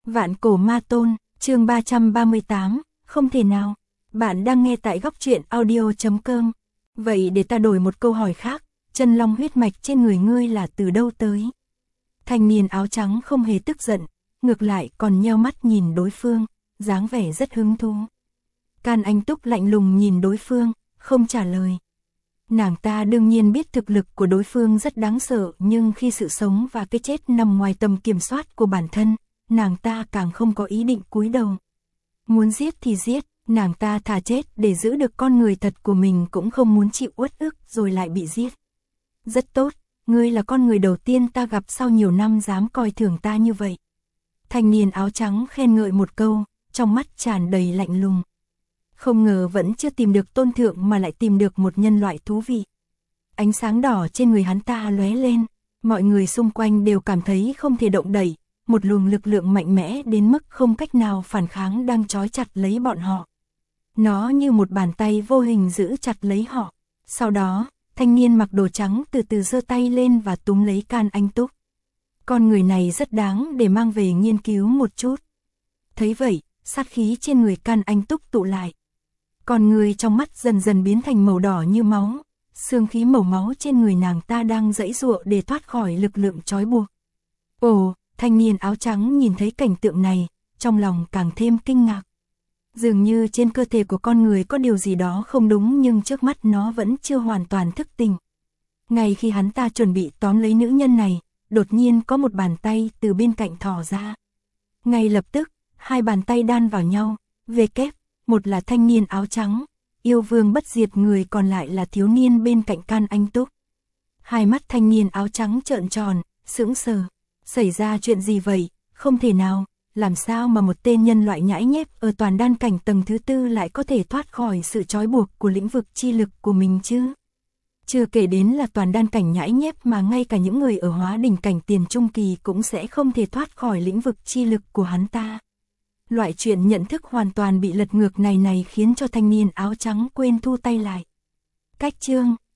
Vạn cổ ma tôn, chương 338, không thể nào. Bạn đang nghe tại góc truyện audio.com. Vậy để ta đổi một câu hỏi khác, chân long huyết mạch trên người ngươi là từ đâu tới? Thanh niên áo trắng không hề tức giận, ngược lại còn nheo mắt nhìn đối phương, dáng vẻ rất hứng thú. Can Anh Túc lạnh lùng nhìn đối phương, không trả lời. Nàng ta đương nhiên biết thực lực của đối phương rất đáng sợ, nhưng khi sự sống và cái chết nằm ngoài tầm kiểm soát của bản thân, nàng ta càng không có ý định cúi đầu. Muốn giết thì giết, nàng ta thà chết để giữ được con người thật của mình cũng không muốn chịu uất ức rồi lại bị giết. Rất tốt, ngươi là con người đầu tiên ta gặp sau nhiều năm dám coi thường ta như vậy. Thanh niên áo trắng khen ngợi một câu, trong mắt tràn đầy lạnh lùng. Không ngờ vẫn chưa tìm được tôn thượng mà lại tìm được một nhân loại thú vị. Ánh sáng đỏ trên người hắn ta lóe lên, mọi người xung quanh đều cảm thấy không thể động đậy, một luồng lực lượng mạnh mẽ đến mức không cách nào phản kháng đang trói chặt lấy bọn họ. Nó như một bàn tay vô hình giữ chặt lấy họ. Sau đó, thanh niên mặc đồ trắng từ từ giơ tay lên và túm lấy Can Anh Túc. Con người này rất đáng để mang về nghiên cứu một chút. Thấy vậy, sát khí trên người Can Anh Túc tụ lại. Con người trong mắt dần dần biến thành màu đỏ như máu, xương khí màu máu trên người nàng ta đang giãy giụa để thoát khỏi lực lượng trói buộc. Ồ, thanh niên áo trắng nhìn thấy cảnh tượng này, trong lòng càng thêm kinh ngạc. Dường như trên cơ thể của con người có điều gì đó không đúng, nhưng trước mắt nó vẫn chưa hoàn toàn thức tỉnh. Ngay khi hắn ta chuẩn bị tóm lấy nữ nhân này, đột nhiên có một bàn tay từ bên cạnh thò ra. Ngay lập tức, hai bàn tay đan vào nhau, một là thanh niên áo trắng, yêu vương bất diệt, người còn lại là thiếu niên bên cạnh Can Anh Túc. Hai mắt thanh niên áo trắng trợn tròn, sững sờ. Xảy ra chuyện gì vậy? Không thể nào, làm sao mà một tên nhân loại nhãi nhép ở toàn đan cảnh tầng thứ 4 lại có thể thoát khỏi sự trói buộc của lĩnh vực chi lực của mình chứ? Chưa kể đến là toàn đan cảnh nhãi nhép mà ngay cả những người ở hóa đỉnh cảnh tiền trung kỳ cũng sẽ không thể thoát khỏi lĩnh vực chi lực của hắn ta. Loại chuyện nhận thức hoàn toàn bị lật ngược này khiến cho thanh niên áo trắng quên thu tay lại. Cách chương